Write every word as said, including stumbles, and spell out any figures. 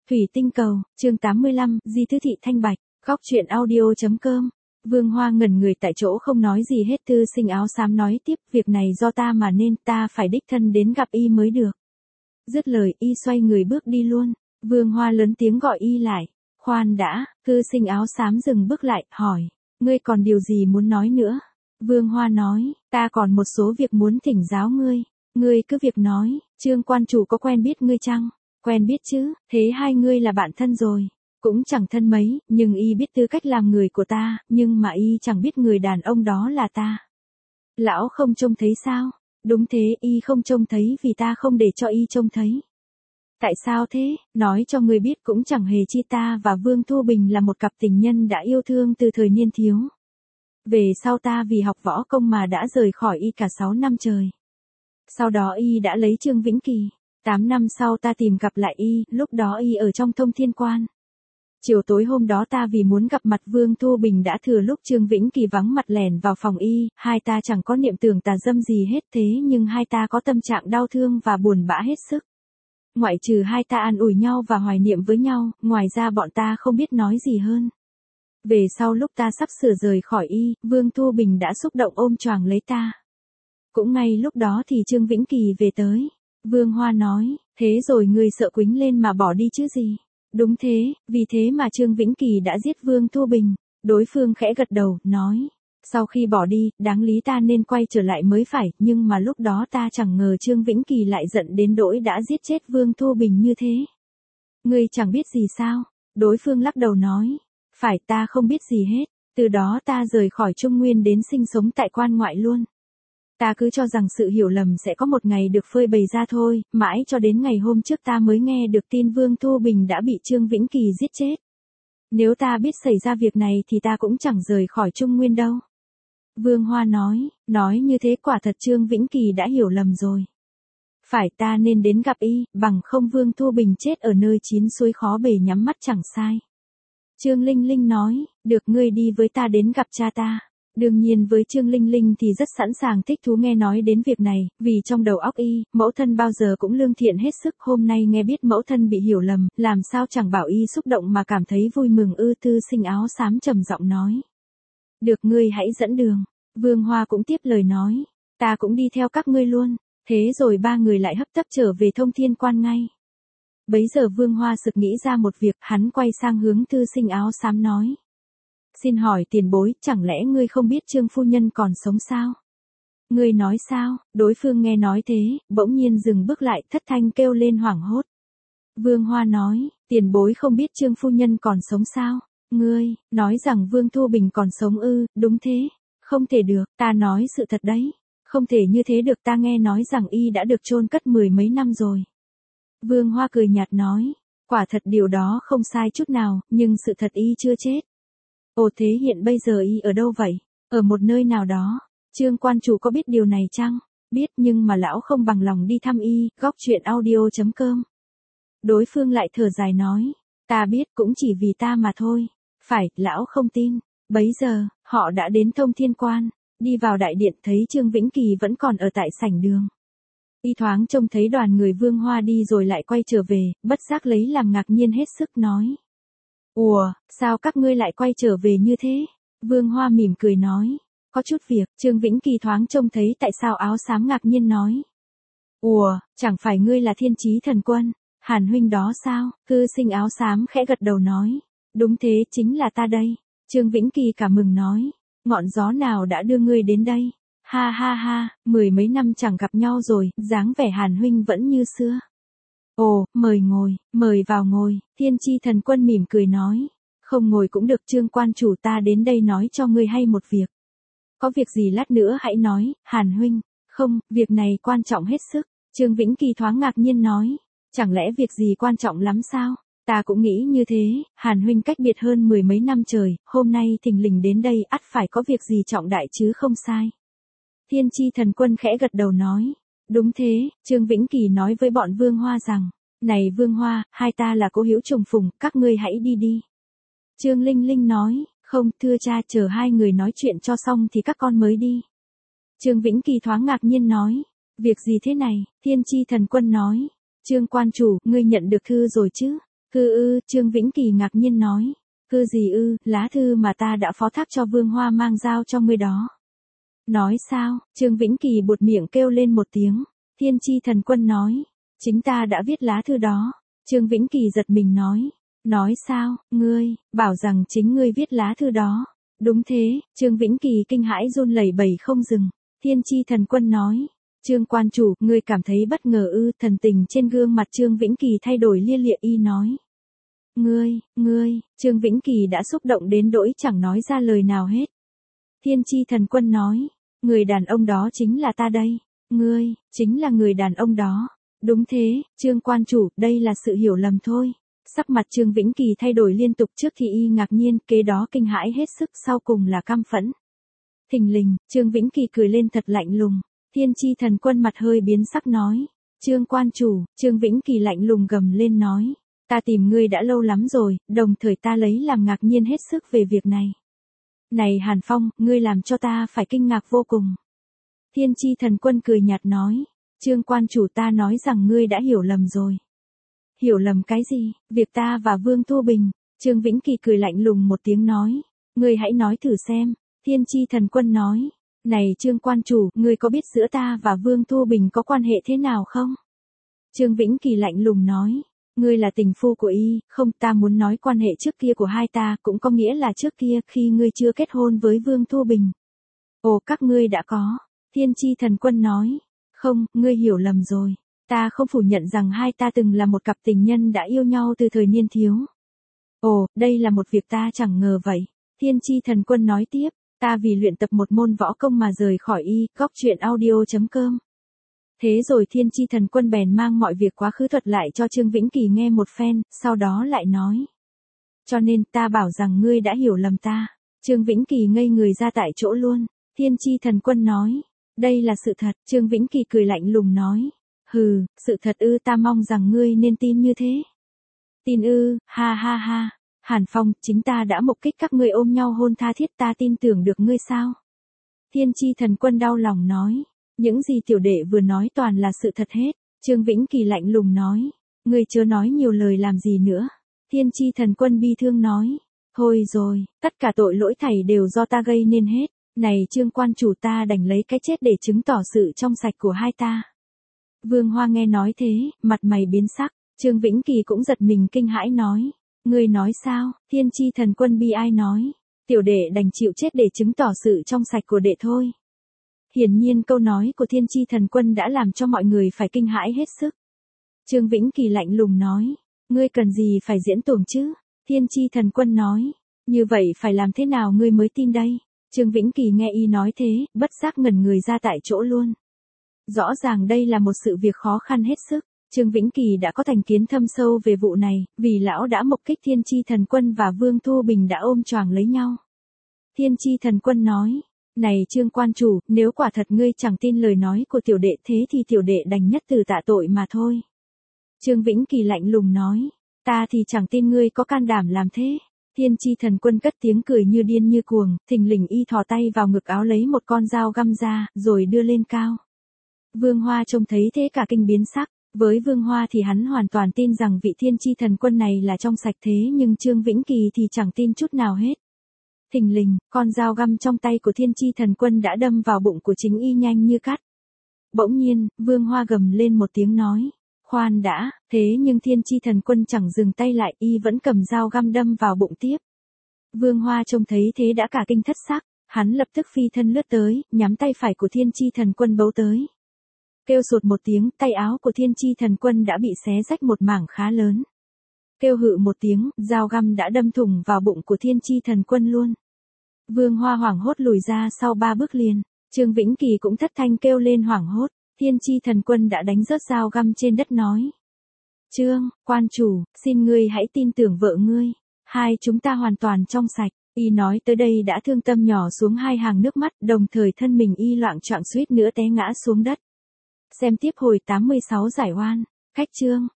Thủy tinh cầu, chương tám mươi lăm, Di Thư Thị Thanh Bạch, góc truyện audio.com. Vương Hoa ngẩn người tại chỗ không nói gì hết. Thư sinh áo xám nói tiếp, việc này do ta mà nên, ta phải đích thân đến gặp y mới được. Dứt lời, y xoay người bước đi luôn. Vương Hoa lớn tiếng gọi y lại. Khoan đã. Thư sinh áo xám dừng bước lại, hỏi, ngươi còn điều gì muốn nói nữa? Vương Hoa nói, ta còn một số việc muốn thỉnh giáo ngươi. Ngươi cứ việc nói. Trương quan chủ có quen biết ngươi chăng? Quen biết chứ, thế hai ngươi là bạn thân rồi. Cũng chẳng thân mấy, nhưng y biết tư cách làm người của ta, nhưng mà y chẳng biết người đàn ông đó là ta. Lão không trông thấy sao? Đúng thế, y không trông thấy vì ta không để cho y trông thấy. Tại sao thế? Nói cho ngươi biết cũng chẳng hề chi, ta và Vương Thu Bình là một cặp tình nhân đã yêu thương từ thời niên thiếu. Về sau ta vì học võ công mà đã rời khỏi y cả sáu năm trời. Sau đó y đã lấy Trương Vĩnh Kỳ. Tám năm sau ta tìm gặp lại y, lúc đó y ở trong Thông Thiên Quan. Chiều tối hôm đó ta vì muốn gặp mặt Vương Thu Bình đã thừa lúc Trương Vĩnh Kỳ vắng mặt lẻn vào phòng y, hai ta chẳng có niệm tưởng tà dâm gì hết, thế nhưng hai ta có tâm trạng đau thương và buồn bã hết sức. Ngoại trừ hai ta an ủi nhau và hoài niệm với nhau, ngoài ra bọn ta không biết nói gì hơn. Về sau lúc ta sắp sửa rời khỏi y, Vương Thu Bình đã xúc động ôm choàng lấy ta. Cũng ngay lúc đó thì Trương Vĩnh Kỳ về tới. Vương Hoa nói, thế rồi ngươi sợ quýnh lên mà bỏ đi chứ gì? Đúng thế, vì thế mà Trương Vĩnh Kỳ đã giết Vương Thu Bình. Đối phương khẽ gật đầu, nói, sau khi bỏ đi, đáng lý ta nên quay trở lại mới phải, nhưng mà lúc đó ta chẳng ngờ Trương Vĩnh Kỳ lại giận đến nỗi đã giết chết Vương Thu Bình như thế. Ngươi chẳng biết gì sao? Đối phương lắc đầu nói, phải, ta không biết gì hết, từ đó ta rời khỏi Trung Nguyên đến sinh sống tại quan ngoại luôn. Ta cứ cho rằng sự hiểu lầm sẽ có một ngày được phơi bày ra thôi, mãi cho đến ngày hôm trước ta mới nghe được tin Vương Thu Bình đã bị Trương Vĩnh Kỳ giết chết. Nếu ta biết xảy ra việc này thì ta cũng chẳng rời khỏi Trung Nguyên đâu. Vương Hoa nói, nói như thế quả thật Trương Vĩnh Kỳ đã hiểu lầm rồi. Phải, ta nên đến gặp y, bằng không Vương Thu Bình chết ở nơi chín suối khó bề nhắm mắt chẳng sai. Trương Linh Linh nói, được, ngươi đi với ta đến gặp cha ta. Đương nhiên với Trương Linh Linh thì rất sẵn sàng thích thú nghe nói đến việc này, vì trong đầu óc y, mẫu thân bao giờ cũng lương thiện hết sức, hôm nay nghe biết mẫu thân bị hiểu lầm, làm sao chẳng bảo y xúc động mà cảm thấy vui mừng ư. Thư sinh áo xám trầm giọng nói. Được, ngươi hãy dẫn đường. Vương Hoa cũng tiếp lời nói, ta cũng đi theo các ngươi luôn. Thế rồi ba người lại hấp tấp trở về Thông Thiên Quan ngay. Bấy giờ Vương Hoa sực nghĩ ra một việc, hắn quay sang hướng thư sinh áo xám nói. Xin hỏi tiền bối, chẳng lẽ ngươi không biết Trương phu nhân còn sống sao? Ngươi nói sao? Đối phương nghe nói thế, bỗng nhiên dừng bước lại, thất thanh kêu lên hoảng hốt. Vương Hoa nói, tiền bối không biết Trương phu nhân còn sống sao? Ngươi, nói rằng Vương Thu Bình còn sống ư? Đúng thế. Không thể được, ta nói sự thật đấy. Không thể như thế được, ta nghe nói rằng y đã được chôn cất mười mấy năm rồi. Vương Hoa cười nhạt nói, quả thật điều đó không sai chút nào, nhưng sự thật y chưa chết. Ồ, thế hiện bây giờ y ở đâu vậy? Ở một nơi nào đó. Trương quan chủ có biết điều này chăng? Biết, nhưng mà lão không bằng lòng đi thăm y. Góc truyện audio.com. Đối phương lại thở dài nói, ta biết, cũng chỉ vì ta mà thôi. Phải, lão không tin. Bấy giờ, họ đã đến Thông Thiên Quan. Đi vào đại điện thấy Trương Vĩnh Kỳ vẫn còn ở tại sảnh đường. Y thoáng trông thấy đoàn người Vương Hoa đi rồi lại quay trở về, bất giác lấy làm ngạc nhiên hết sức nói. Ủa, sao các ngươi lại quay trở về như thế? Vương Hoa mỉm cười nói, có chút việc. Trương Vĩnh Kỳ thoáng trông thấy tại sao áo xám ngạc nhiên nói. Ủa, chẳng phải ngươi là Thiên Chí Thần Quân, Hàn huynh đó sao? Thư sinh áo xám khẽ gật đầu nói, đúng thế, chính là ta đây. Trương Vĩnh Kỳ cảm mừng nói, ngọn gió nào đã đưa ngươi đến đây? Ha ha ha, mười mấy năm chẳng gặp nhau rồi, dáng vẻ Hàn huynh vẫn như xưa. Ồ, mời ngồi, mời vào ngồi. Thiên Chi Thần Quân mỉm cười nói, không ngồi cũng được. Trương quan chủ, ta đến đây nói cho ngươi hay một việc. Có việc gì lát nữa hãy nói, Hàn huynh. Không, việc này quan trọng hết sức. Trương Vĩnh Kỳ thoáng ngạc nhiên nói, chẳng lẽ việc gì quan trọng lắm sao? Ta cũng nghĩ như thế, Hàn huynh cách biệt hơn mười mấy năm trời, hôm nay thình lình đến đây ắt phải có việc gì trọng đại chứ không sai. Thiên Chi Thần Quân khẽ gật đầu nói, đúng thế. Trương Vĩnh Kỳ nói với bọn Vương Hoa rằng, này Vương Hoa, hai ta là cố hữu trùng phùng, các ngươi hãy đi đi. Trương Linh Linh nói, không, thưa cha, chờ hai người nói chuyện cho xong thì các con mới đi. Trương Vĩnh Kỳ thoáng ngạc nhiên nói, việc gì thế này? Thiên Chi Thần Quân nói, Trương quan chủ, ngươi nhận được thư rồi chứ? Cư ư, Trương Vĩnh Kỳ ngạc nhiên nói. Cư gì ư, lá thư mà ta đã phó thác cho Vương Hoa mang giao cho ngươi đó. Nói sao, Trương Vĩnh Kỳ buột miệng kêu lên một tiếng. Thiên Chi Thần Quân nói. Chính ta đã viết lá thư đó. Trương Vĩnh Kỳ giật mình nói. Nói sao, ngươi, bảo rằng chính ngươi viết lá thư đó. Đúng thế, Trương Vĩnh Kỳ kinh hãi run lẩy bẩy không dừng. Thiên Chi Thần Quân nói. Trương quan chủ, ngươi cảm thấy bất ngờ ư? Thần tình trên gương mặt Trương Vĩnh Kỳ thay đổi lia lịa y nói. Ngươi, ngươi, Trương Vĩnh Kỳ đã xúc động đến nỗi chẳng nói ra lời nào hết. Thiên Chi Thần Quân nói. Người đàn ông đó chính là ta đây. Ngươi, chính là người đàn ông đó. Đúng thế, Trương quan chủ, đây là sự hiểu lầm thôi. Sắc mặt Trương Vĩnh Kỳ thay đổi liên tục, trước thì y ngạc nhiên, kế đó kinh hãi hết sức, sau cùng là căm phẫn. Thình lình, Trương Vĩnh Kỳ cười lên thật lạnh lùng. Thiên Chi Thần Quân mặt hơi biến sắc nói. Trương quan chủ, Trương Vĩnh Kỳ lạnh lùng gầm lên nói. Ta tìm ngươi đã lâu lắm rồi, đồng thời ta lấy làm ngạc nhiên hết sức về việc này. Này Hàn Phong, ngươi làm cho ta phải kinh ngạc vô cùng. Thiên Chi Thần Quân cười nhạt nói. Trương quan chủ, ta nói rằng ngươi đã hiểu lầm rồi. Hiểu lầm cái gì? Việc ta và Vương Thu Bình. Trương Vĩnh Kỳ cười lạnh lùng một tiếng nói. Ngươi hãy nói thử xem. Thiên Chi Thần Quân nói. Này Trương quan chủ, ngươi có biết giữa ta và Vương Thu Bình có quan hệ thế nào không? Trương Vĩnh Kỳ lạnh lùng nói. Ngươi là tình phu của y, không, ta muốn nói quan hệ trước kia của hai ta, cũng có nghĩa là trước kia khi ngươi chưa kết hôn với Vương Thu Bình. Ồ, các ngươi đã có. Thiên Chi Thần Quân nói. Không, ngươi hiểu lầm rồi. Ta không phủ nhận rằng hai ta từng là một cặp tình nhân đã yêu nhau từ thời niên thiếu. Ồ, đây là một việc ta chẳng ngờ vậy. Thiên Chi Thần Quân nói tiếp. Ta vì luyện tập một môn võ công mà rời khỏi y, góc truyện audio chấm com. Thế rồi Thiên Chi Thần Quân bèn mang mọi việc quá khứ thuật lại cho Trương Vĩnh Kỳ nghe một phen, sau đó lại nói. Cho nên ta bảo rằng ngươi đã hiểu lầm ta. Trương Vĩnh Kỳ ngây người ra tại chỗ luôn. Thiên Chi Thần Quân nói. Đây là sự thật. Trương Vĩnh Kỳ cười lạnh lùng nói. Hừ, sự thật ư, ta mong rằng ngươi nên tin như thế. Tin ư, ha ha ha. Hàn Phong, chính ta đã mục kích các ngươi ôm nhau hôn tha thiết, ta tin tưởng được ngươi sao? Thiên Chi Thần Quân đau lòng nói. Những gì tiểu đệ vừa nói toàn là sự thật hết. Trương Vĩnh Kỳ lạnh lùng nói. Ngươi chớ nói nhiều lời làm gì nữa. Thiên Chi Thần Quân bi thương nói. Thôi rồi, tất cả tội lỗi thảy đều do ta gây nên hết. Này Trương quan chủ, ta đành lấy cái chết để chứng tỏ sự trong sạch của hai ta. Vương Hoa nghe nói thế, mặt mày biến sắc. Trương Vĩnh Kỳ cũng giật mình kinh hãi nói. Ngươi nói sao? Thiên Chi Thần Quân bi ai nói. Tiểu đệ đành chịu chết để chứng tỏ sự trong sạch của đệ thôi. Hiển nhiên câu nói của Thiên Chi Thần Quân đã làm cho mọi người phải kinh hãi hết sức. Trương Vĩnh Kỳ lạnh lùng nói. Ngươi cần gì phải diễn tuồng chứ? Thiên Chi Thần Quân nói. Như vậy phải làm thế nào ngươi mới tin đây? Trương Vĩnh Kỳ nghe y nói thế, bất giác ngẩn người ra tại chỗ luôn. Rõ ràng đây là một sự việc khó khăn hết sức. Trương Vĩnh Kỳ đã có thành kiến thâm sâu về vụ này, vì lão đã mục kích Thiên Chi Thần Quân và Vương Thu Bình đã ôm choàng lấy nhau. Thiên Chi Thần Quân nói. Này Trương quan chủ, nếu quả thật ngươi chẳng tin lời nói của tiểu đệ thế thì tiểu đệ đành nhất từ tạ tội mà thôi. Trương Vĩnh Kỳ lạnh lùng nói. Ta thì chẳng tin ngươi có can đảm làm thế. Thiên Chi Thần Quân cất tiếng cười như điên như cuồng, thình lình y thò tay vào ngực áo lấy một con dao găm ra, rồi đưa lên cao. Vương Hoa trông thấy thế cả kinh biến sắc. Với Vương Hoa thì hắn hoàn toàn tin rằng vị Thiên Chi Thần Quân này là trong sạch, thế nhưng Trương Vĩnh Kỳ thì chẳng tin chút nào hết. Thình lình, con dao găm trong tay của Thiên Chi Thần Quân đã đâm vào bụng của chính y nhanh như cắt. Bỗng nhiên, Vương Hoa gầm lên một tiếng nói. Khoan đã, thế nhưng Thiên Chi Thần Quân chẳng dừng tay lại, y vẫn cầm dao găm đâm vào bụng tiếp. Vương Hoa trông thấy thế đã cả kinh thất sắc, hắn lập tức phi thân lướt tới, nhắm tay phải của Thiên Chi Thần Quân bấu tới. Kêu sụt một tiếng, tay áo của Thiên Chi Thần Quân đã bị xé rách một mảng khá lớn. Kêu hự một tiếng, dao găm đã đâm thủng vào bụng của Thiên Chi Thần Quân luôn. Vương Hoa hoảng hốt lùi ra sau ba bước liền. Trương Vĩnh Kỳ cũng thất thanh kêu lên hoảng hốt. Thiên Chi Thần Quân đã đánh rớt dao găm trên đất nói. Trương, quan chủ, xin ngươi hãy tin tưởng vợ ngươi. Hai chúng ta hoàn toàn trong sạch. Y nói tới đây đã thương tâm nhỏ xuống hai hàng nước mắt, đồng thời thân mình y loạng choạng suýt nữa té ngã xuống đất. Xem tiếp hồi tám mươi sáu giải oan. Khách chương.